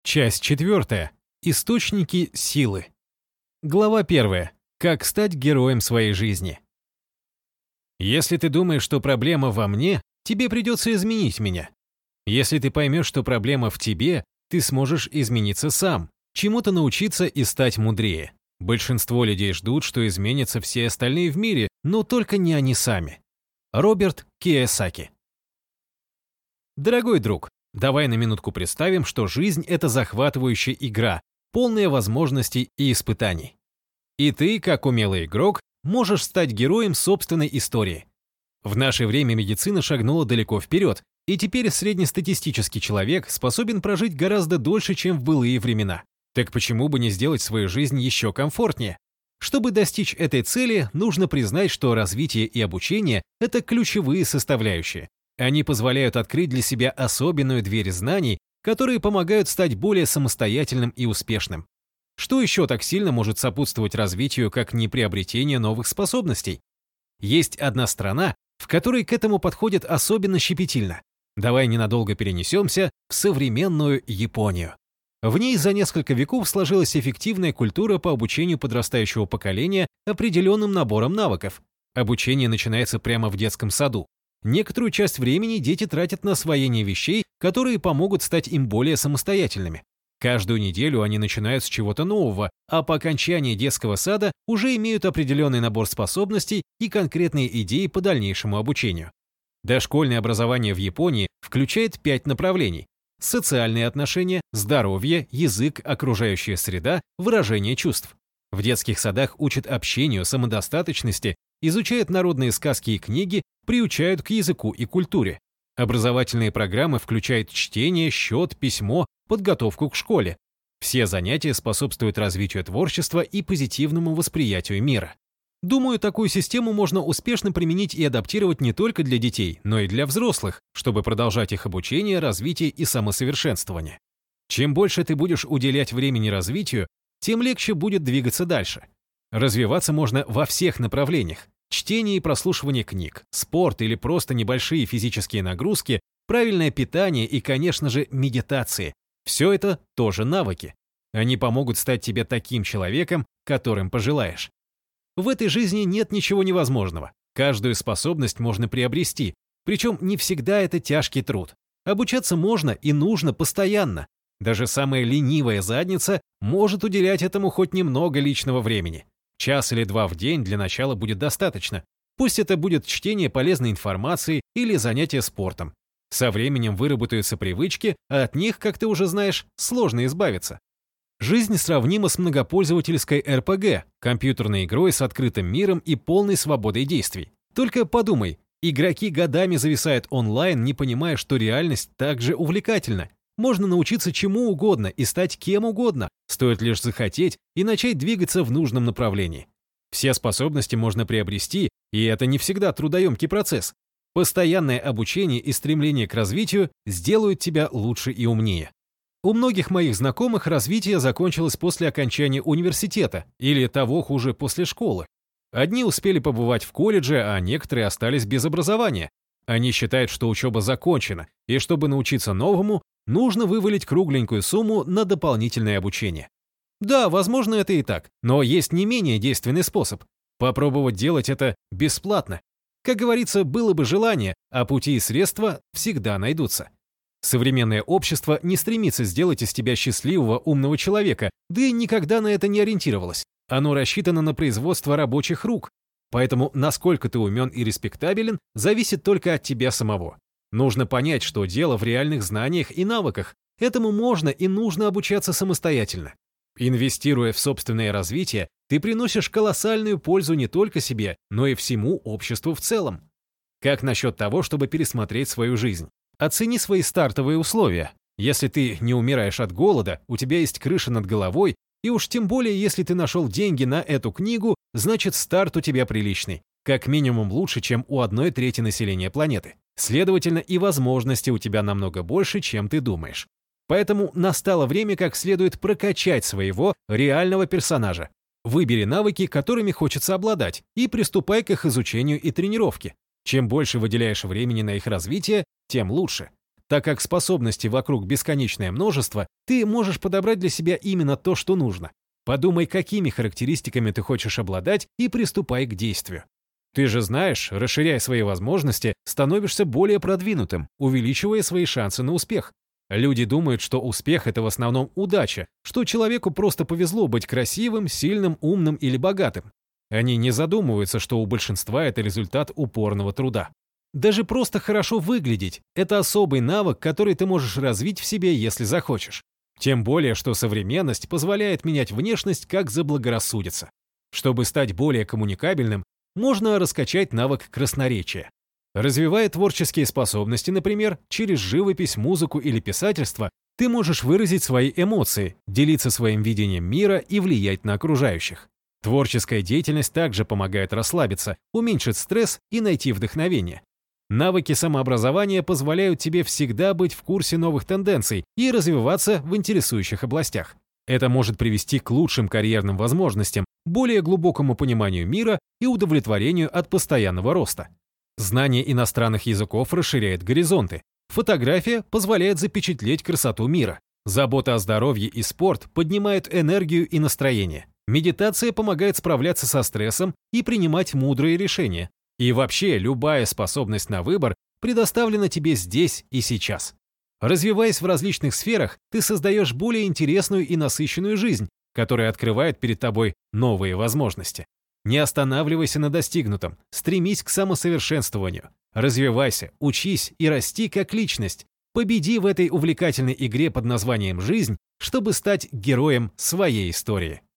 Часть 4. Источники силы. Глава 1. Как стать героем своей жизни. Если ты думаешь, что проблема во мне, тебе придется изменить меня. Если ты поймешь, что проблема в тебе, ты сможешь измениться сам, чему-то научиться и стать мудрее. Большинство людей ждут, что изменятся все остальные в мире, но только не они сами. Роберт Кийосаки. Дорогой друг, давай на минутку представим, что жизнь — это захватывающая игра, полная возможностей и испытаний. И ты, как умелый игрок, можешь стать героем собственной истории. В наше время медицина шагнула далеко вперед, и теперь среднестатистический человек способен прожить гораздо дольше, чем в былые времена. Так почему бы не сделать свою жизнь еще комфортнее? Чтобы достичь этой цели, нужно признать, что развитие и обучение — это ключевые составляющие. Они позволяют открыть для себя особенную дверь знаний, которые помогают стать более самостоятельным и успешным. Что еще так сильно может сопутствовать развитию, как не приобретение новых способностей? Есть одна страна, в которой к этому подходят особенно щепетильно. Давай ненадолго перенесемся в современную Японию. В ней за несколько веков сложилась эффективная культура по обучению подрастающего поколения определенным набором навыков. Обучение начинается прямо в детском саду. Некоторую часть времени дети тратят на освоение вещей, которые помогут стать им более самостоятельными. Каждую неделю они начинают с чего-то нового, а по окончании детского сада уже имеют определенный набор способностей и конкретные идеи по дальнейшему обучению. Дошкольное образование в Японии включает 5 направлений: социальные отношения, здоровье, язык, окружающая среда, выражение чувств. В детских садах учат общению, самодостаточности, изучают народные сказки и книги, приучают к языку и культуре. Образовательные программы включают чтение, счет, письмо, подготовку к школе. Все занятия способствуют развитию творчества и позитивному восприятию мира. Думаю, такую систему можно успешно применить и адаптировать не только для детей, но и для взрослых, чтобы продолжать их обучение, развитие и самосовершенствование. Чем больше ты будешь уделять времени развитию, тем легче будет двигаться дальше. Развиваться можно во всех направлениях. Чтение и прослушивание книг, спорт или просто небольшие физические нагрузки, правильное питание и, конечно же, медитации. Все это тоже навыки. Они помогут стать тебе таким человеком, которым пожелаешь. В этой жизни нет ничего невозможного. Каждую способность можно приобрести, причем не всегда это тяжкий труд. Обучаться можно и нужно постоянно. Даже самая ленивая задница может уделять этому хоть немного личного времени. Час или 2 в день для начала будет достаточно. Пусть это будет чтение полезной информации или занятие спортом. Со временем выработаются привычки, а от них, как ты уже знаешь, сложно избавиться. Жизнь сравнима с многопользовательской РПГ, компьютерной игрой с открытым миром и полной свободой действий. Только подумай, игроки годами зависают онлайн, не понимая, что реальность также увлекательна. Можно научиться чему угодно и стать кем угодно, стоит лишь захотеть и начать двигаться в нужном направлении. Все способности можно приобрести, и это не всегда трудоемкий процесс. Постоянное обучение и стремление к развитию сделают тебя лучше и умнее. У многих моих знакомых развитие закончилось после окончания университета или того хуже после школы. Одни успели побывать в колледже, а некоторые остались без образования. Они считают, что учеба закончена, и чтобы научиться новому, нужно вывалить кругленькую сумму на дополнительное обучение. Да, возможно, это и так, но есть не менее действенный способ – попробовать делать это бесплатно. Как говорится, было бы желание, а пути и средства всегда найдутся. Современное общество не стремится сделать из тебя счастливого, умного человека, да и никогда на это не ориентировалось. Оно рассчитано на производство рабочих рук. Поэтому насколько ты умен и респектабелен, зависит только от тебя самого. Нужно понять, что дело в реальных знаниях и навыках. Этому можно и нужно обучаться самостоятельно. Инвестируя в собственное развитие, ты приносишь колоссальную пользу не только себе, но и всему обществу в целом. Как насчет того, чтобы пересмотреть свою жизнь? Оцени свои стартовые условия. Если ты не умираешь от голода, у тебя есть крыша над головой, и уж тем более, если ты нашел деньги на эту книгу, значит старт у тебя приличный. Как минимум лучше, чем у 1/3 населения планеты. Следовательно, и возможностей у тебя намного больше, чем ты думаешь. Поэтому настало время как следует прокачать своего реального персонажа. Выбери навыки, которыми хочется обладать, и приступай к их изучению и тренировке. Чем больше выделяешь времени на их развитие, тем лучше. Так как способностей вокруг бесконечное множество, ты можешь подобрать для себя именно то, что нужно. Подумай, какими характеристиками ты хочешь обладать, и приступай к действию. Ты же знаешь, расширяя свои возможности, становишься более продвинутым, увеличивая свои шансы на успех. Люди думают, что успех — это в основном удача, что человеку просто повезло быть красивым, сильным, умным или богатым. Они не задумываются, что у большинства это результат упорного труда. Даже просто хорошо выглядеть — это особый навык, который ты можешь развить в себе, если захочешь. Тем более, что современность позволяет менять внешность, как заблагорассудится. Чтобы стать более коммуникабельным, можно раскачать навык красноречия. Развивая творческие способности, например, через живопись, музыку или писательство, ты можешь выразить свои эмоции, делиться своим видением мира и влиять на окружающих. Творческая деятельность также помогает расслабиться, уменьшить стресс и найти вдохновение. Навыки самообразования позволяют тебе всегда быть в курсе новых тенденций и развиваться в интересующих областях. Это может привести к лучшим карьерным возможностям, более глубокому пониманию мира и удовлетворению от постоянного роста. Знание иностранных языков расширяет горизонты. Фотография позволяет запечатлеть красоту мира. Забота о здоровье и спорт поднимают энергию и настроение. Медитация помогает справляться со стрессом и принимать мудрые решения. И вообще, любая способность на выбор предоставлена тебе здесь и сейчас. Развиваясь в различных сферах, ты создаешь более интересную и насыщенную жизнь, которая открывает перед тобой новые возможности. Не останавливайся на достигнутом, стремись к самосовершенствованию. Развивайся, учись и расти как личность. Победи в этой увлекательной игре под названием «Жизнь», чтобы стать героем своей истории.